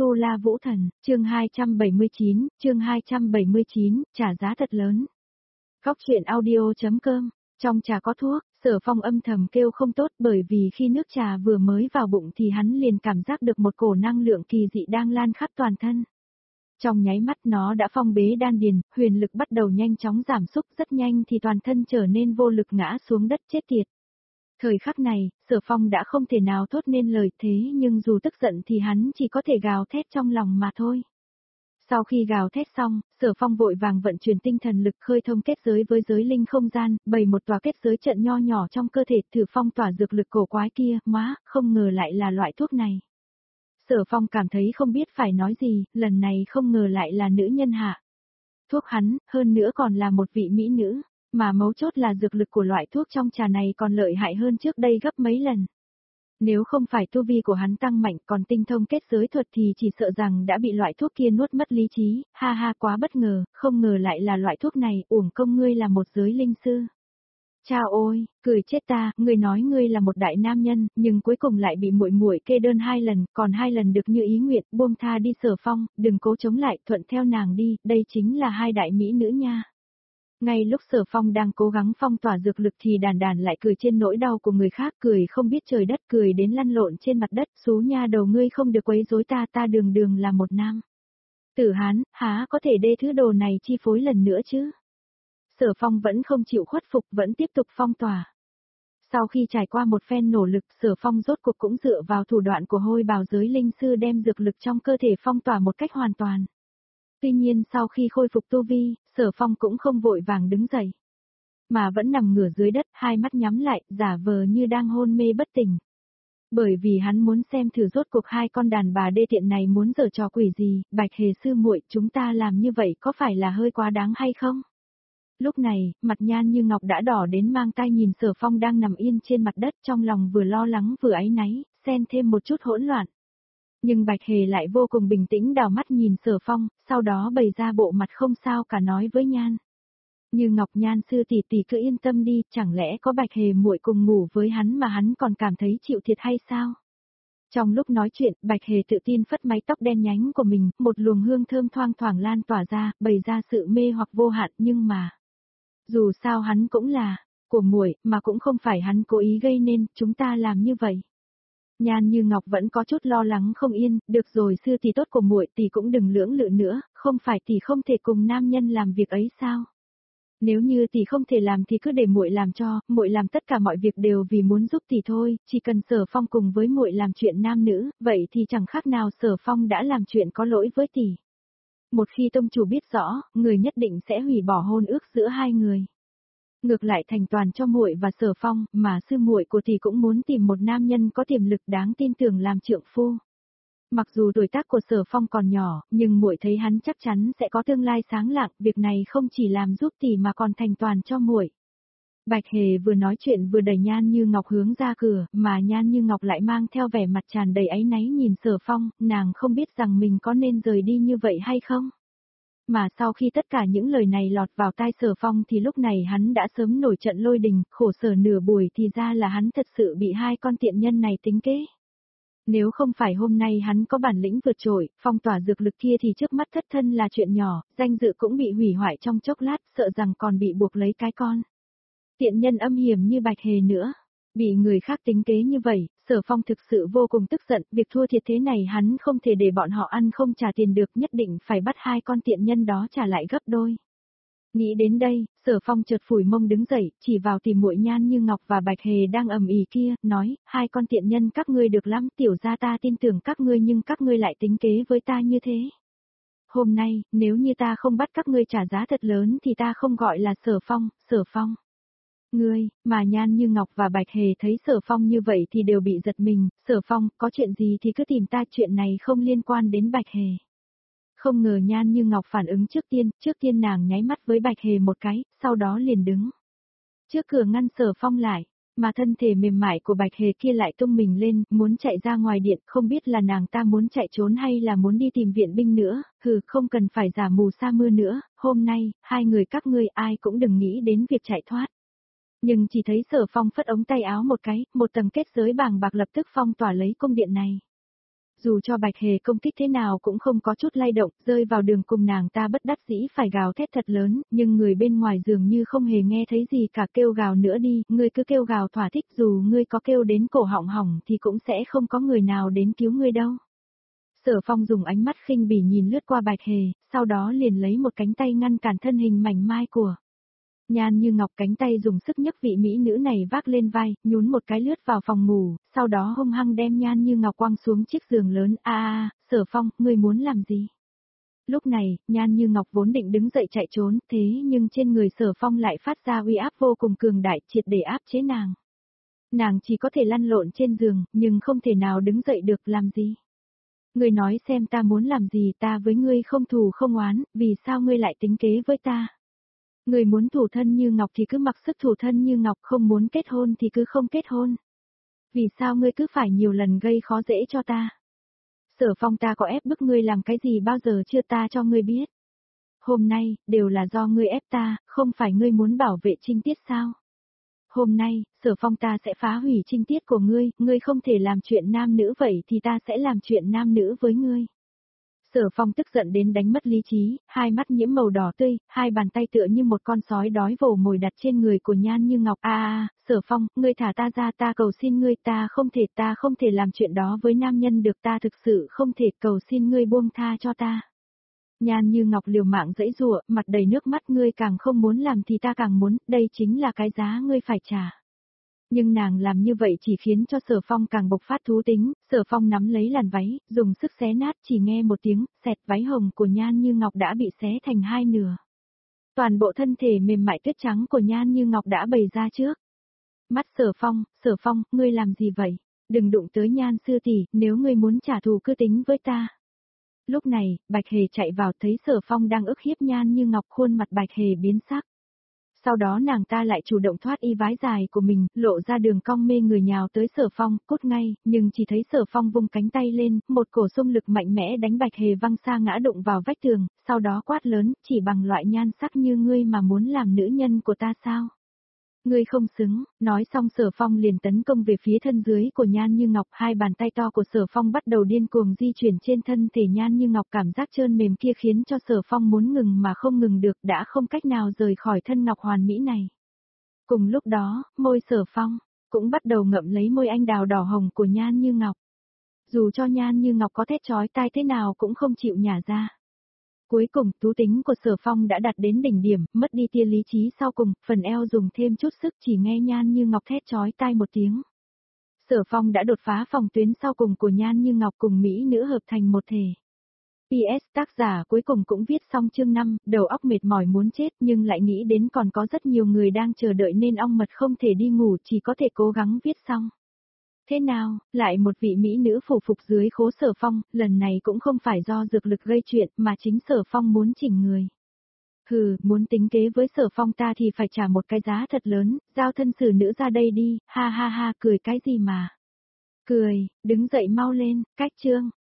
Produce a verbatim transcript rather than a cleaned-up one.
Tu La Vũ Thần, chương hai trăm bảy mươi chín, chương hai trăm bảy mươi chín, trả giá thật lớn. Góc truyện audio.com, trong trà có thuốc, Sở Phong âm thầm kêu không tốt bởi vì khi nước trà vừa mới vào bụng thì hắn liền cảm giác được một cổ năng lượng kỳ dị đang lan khắp toàn thân. Trong nháy mắt nó đã phong bế đan điền, huyền lực bắt đầu nhanh chóng giảm sút, rất nhanh thì toàn thân trở nên vô lực ngã xuống đất chết tiệt. Thời khắc này, Sở Phong đã không thể nào thốt nên lời thế nhưng dù tức giận thì hắn chỉ có thể gào thét trong lòng mà thôi. Sau khi gào thét xong, Sở Phong vội vàng vận chuyển tinh thần lực khơi thông kết giới với giới linh không gian, bày một tòa kết giới trận nho nhỏ trong cơ thể thử phong tỏa dược lực cổ quái kia, má, không ngờ lại là loại thuốc này. Sở Phong cảm thấy không biết phải nói gì, lần này không ngờ lại là nữ nhân hạ. Thuốc hắn, hơn nữa còn là một vị mỹ nữ. Mà mấu chốt là dược lực của loại thuốc trong trà này còn lợi hại hơn trước đây gấp mấy lần. Nếu không phải tu vi của hắn tăng mạnh còn tinh thông kết giới thuật thì chỉ sợ rằng đã bị loại thuốc kia nuốt mất lý trí, ha ha quá bất ngờ, không ngờ lại là loại thuốc này, uổng công ngươi là một giới linh sư. Chao ôi, cười chết ta, ngươi nói ngươi là một đại nam nhân, nhưng cuối cùng lại bị muội muội kê đơn hai lần, còn hai lần được như ý nguyện, buông tha đi Sở Phong, đừng cố chống lại, thuận theo nàng đi, đây chính là hai đại mỹ nữ nha. Ngay lúc Sở Phong đang cố gắng phong tỏa dược lực thì Đàn Đàn lại cười trên nỗi đau của người khác, cười không biết trời đất, cười đến lăn lộn trên mặt đất, xú nha đầu ngươi không được quấy rối ta, ta đường đường là một nam tử Hán, há có thể đê thứ đồ này chi phối lần nữa chứ. Sở Phong vẫn không chịu khuất phục, vẫn tiếp tục phong tỏa. Sau khi trải qua một phen nỗ lực, Sở Phong rốt cuộc cũng dựa vào thủ đoạn của hôi bào giới linh sư đem dược lực trong cơ thể phong tỏa một cách hoàn toàn. Tuy nhiên sau khi khôi phục tu vi, Sở Phong cũng không vội vàng đứng dậy, mà vẫn nằm ngửa dưới đất, hai mắt nhắm lại, giả vờ như đang hôn mê bất tỉnh. Bởi vì hắn muốn xem thử rốt cuộc hai con đàn bà đê tiện này muốn giở trò quỷ gì, Bạch Hề sư muội, chúng ta làm như vậy có phải là hơi quá đáng hay không? Lúc này, mặt Nhan Như Ngọc đã đỏ đến mang tai nhìn Sở Phong đang nằm yên trên mặt đất, trong lòng vừa lo lắng vừa áy náy, xen thêm một chút hỗn loạn. Nhưng Bạch Hề lại vô cùng bình tĩnh đảo mắt nhìn Sở Phong, sau đó bày ra bộ mặt không sao cả nói với Nhan Như Ngọc, Nhan sư tỷ tỷ cứ yên tâm đi, chẳng lẽ có Bạch Hề muội cùng ngủ với hắn mà hắn còn cảm thấy chịu thiệt hay sao? Trong lúc nói chuyện, Bạch Hề tự tin phất mái tóc đen nhánh của mình, một luồng hương thơm thoang thoảng lan tỏa ra, bày ra sự mê hoặc vô hạn, nhưng mà dù sao hắn cũng là của muội, mà cũng không phải hắn cố ý gây nên, chúng ta làm như vậy. Nhan Như Ngọc vẫn có chút lo lắng không yên, được rồi sư tỷ tốt của muội tỷ cũng đừng lưỡng lự nữa, không phải tỷ không thể cùng nam nhân làm việc ấy sao? Nếu như tỷ không thể làm thì cứ để muội làm cho, muội làm tất cả mọi việc đều vì muốn giúp tỷ thôi, chỉ cần Sở Phong cùng với muội làm chuyện nam nữ, vậy thì chẳng khác nào Sở Phong đã làm chuyện có lỗi với tỷ. Một khi tông chủ biết rõ, người nhất định sẽ hủy bỏ hôn ước giữa hai người. Ngược lại thành toàn cho muội và Sở Phong, mà sư muội của tỷ cũng muốn tìm một nam nhân có tiềm lực đáng tin tưởng làm trượng phu. Mặc dù tuổi tác của Sở Phong còn nhỏ, nhưng muội thấy hắn chắc chắn sẽ có tương lai sáng lạng, việc này không chỉ làm giúp tỷ mà còn thành toàn cho muội. Bạch Hề vừa nói chuyện vừa đẩy Nhan Như Ngọc hướng ra cửa, mà Nhan Như Ngọc lại mang theo vẻ mặt tràn đầy áy náy nhìn Sở Phong, nàng không biết rằng mình có nên rời đi như vậy hay không. Mà sau khi tất cả những lời này lọt vào tai Sở Phong thì lúc này hắn đã sớm nổi trận lôi đình, khổ sở nửa buổi thì ra là hắn thật sự bị hai con tiện nhân này tính kế. Nếu không phải hôm nay hắn có bản lĩnh vượt trội, phong tỏa dược lực kia thì trước mắt thất thân là chuyện nhỏ, danh dự cũng bị hủy hoại trong chốc lát, sợ rằng còn bị buộc lấy cái con tiện nhân âm hiểm như Bạch Hề nữa. Bị người khác tính kế như vậy, Sở Phong thực sự vô cùng tức giận, việc thua thiệt thế này hắn không thể để bọn họ ăn không trả tiền được, nhất định phải bắt hai con tiện nhân đó trả lại gấp đôi. Nghĩ đến đây, Sở Phong chợt phủi mông đứng dậy, chỉ vào tìm muội Nhan Như Ngọc và Bạch Hề đang ầm ĩ kia, nói, hai con tiện nhân các ngươi được lắm, tiểu gia ta tin tưởng các ngươi nhưng các ngươi lại tính kế với ta như thế. Hôm nay, nếu như ta không bắt các ngươi trả giá thật lớn thì ta không gọi là Sở Phong, Sở Phong. Ngươi, mà Nhan Như Ngọc và Bạch Hề thấy Sở Phong như vậy thì đều bị giật mình, Sở Phong, có chuyện gì thì cứ tìm ta, chuyện này không liên quan đến Bạch Hề. Không ngờ Nhan Như Ngọc phản ứng trước tiên, trước tiên nàng nháy mắt với Bạch Hề một cái, sau đó liền đứng trước cửa ngăn Sở Phong lại, mà thân thể mềm mại của Bạch Hề kia lại tung mình lên, muốn chạy ra ngoài điện, không biết là nàng ta muốn chạy trốn hay là muốn đi tìm viện binh nữa, hừ, không cần phải giả mù sa mưa nữa, hôm nay, hai người các ngươi ai cũng đừng nghĩ đến việc chạy thoát. Nhưng chỉ thấy Sở Phong phất ống tay áo một cái, một tầng kết giới bàng bạc lập tức phong tỏa lấy cung điện này. Dù cho Bạch Hề công kích thế nào cũng không có chút lay động, rơi vào đường cùng nàng ta bất đắc dĩ phải gào thét thật lớn, nhưng người bên ngoài dường như không hề nghe thấy gì cả, kêu gào nữa đi, ngươi cứ kêu gào thỏa thích, dù ngươi có kêu đến cổ họng hỏng thì cũng sẽ không có người nào đến cứu ngươi đâu. Sở Phong dùng ánh mắt khinh bỉ nhìn lướt qua Bạch Hề, sau đó liền lấy một cánh tay ngăn cản thân hình mảnh mai của Nhan Như Ngọc, cánh tay dùng sức nhấc vị mỹ nữ này vác lên vai, nhún một cái lướt vào phòng ngủ, sau đó hung hăng đem Nhan Như Ngọc quăng xuống chiếc giường lớn. A a, Sở Phong, ngươi muốn làm gì? Lúc này, Nhan Như Ngọc vốn định đứng dậy chạy trốn, thế nhưng trên người Sở Phong lại phát ra uy áp vô cùng cường đại, triệt để áp chế nàng. Nàng chỉ có thể lăn lộn trên giường, nhưng không thể nào đứng dậy được. Làm gì? Ngươi nói xem ta muốn làm gì, ta với ngươi không thù không oán, vì sao ngươi lại tính kế với ta? Ngươi muốn thủ thân Như Ngọc thì cứ mặc sức thủ thân Như Ngọc, không muốn kết hôn thì cứ không kết hôn. Vì sao ngươi cứ phải nhiều lần gây khó dễ cho ta? Sở Phong, ta có ép bức ngươi làm cái gì bao giờ chưa, ta cho ngươi biết. Hôm nay, đều là do ngươi ép ta, không phải ngươi muốn bảo vệ trinh tiết sao? Hôm nay, Sở Phong, ta sẽ phá hủy trinh tiết của ngươi, ngươi không thể làm chuyện nam nữ vậy thì ta sẽ làm chuyện nam nữ với ngươi. Sở Phong tức giận đến đánh mất lý trí, hai mắt nhiễm màu đỏ tươi, hai bàn tay tựa như một con sói đói vồ mồi đặt trên người của Nhan Như Ngọc. A a, Sở Phong, ngươi thả ta ra, ta cầu xin ngươi, ta không thể, ta không thể làm chuyện đó với nam nhân được, ta thực sự không thể, cầu xin ngươi buông tha cho ta. Nhan Như Ngọc liều mạng giãy giụa, mặt đầy nước mắt, ngươi càng không muốn làm thì ta càng muốn, đây chính là cái giá ngươi phải trả. Nhưng nàng làm như vậy chỉ khiến cho Sở Phong càng bộc phát thú tính, Sở Phong nắm lấy làn váy, dùng sức xé nát, chỉ nghe một tiếng, xẹt, váy hồng của Nhan Như Ngọc đã bị xé thành hai nửa. Toàn bộ thân thể mềm mại tuyết trắng của Nhan Như Ngọc đã bày ra trước mắt Sở Phong. Sở Phong, ngươi làm gì vậy? Đừng đụng tới Nhan sư tỷ, nếu ngươi muốn trả thù cứ tính với ta. Lúc này, Bạch Hề chạy vào thấy Sở Phong đang ức hiếp Nhan Như Ngọc, khuôn mặt Bạch Hề biến sắc. Sau đó nàng ta lại chủ động thoát y váy dài của mình, lộ ra đường cong mê người nhào tới Sở Phong, cốt ngay, nhưng chỉ thấy Sở Phong vung cánh tay lên, một cổ xung lực mạnh mẽ đánh Bạch Hề văng xa ngã đụng vào vách tường, sau đó quát lớn, chỉ bằng loại nhan sắc như ngươi mà muốn làm nữ nhân của ta sao? Ngươi không xứng, nói xong Sở Phong liền tấn công về phía thân dưới của Nhan Như Ngọc, hai bàn tay to của Sở Phong bắt đầu điên cuồng di chuyển trên thân thể Nhan Như Ngọc, cảm giác trơn mềm kia khiến cho Sở Phong muốn ngừng mà không ngừng được, đã không cách nào rời khỏi thân ngọc hoàn mỹ này. Cùng lúc đó, môi Sở Phong cũng bắt đầu ngậm lấy môi anh đào đỏ hồng của Nhan Như Ngọc. Dù cho Nhan Như Ngọc có thét chói tai thế nào cũng không chịu nhả ra. Cuối cùng, thú tính của Sở Phong đã đạt đến đỉnh điểm, mất đi tia lý trí sau cùng, phần eo dùng thêm chút sức, chỉ nghe Nhan Như Ngọc thét chói tai một tiếng. Sở Phong đã đột phá phòng tuyến sau cùng của Nhan Như Ngọc cùng mỹ nữ hợp thành một thể. pê ét tác giả cuối cùng cũng viết xong chương năm, đầu óc mệt mỏi muốn chết nhưng lại nghĩ đến còn có rất nhiều người đang chờ đợi nên ong mật không thể đi ngủ, chỉ có thể cố gắng viết xong. Thế nào, lại một vị mỹ nữ phủ phục dưới khố Sở Phong, lần này cũng không phải do dược lực gây chuyện mà chính Sở Phong muốn chỉnh người. Hừ, muốn tính kế với Sở Phong ta thì phải trả một cái giá thật lớn, giao thân xử nữ ra đây đi, ha ha ha, cười cái gì mà. Cười, đứng dậy mau lên, cách chương.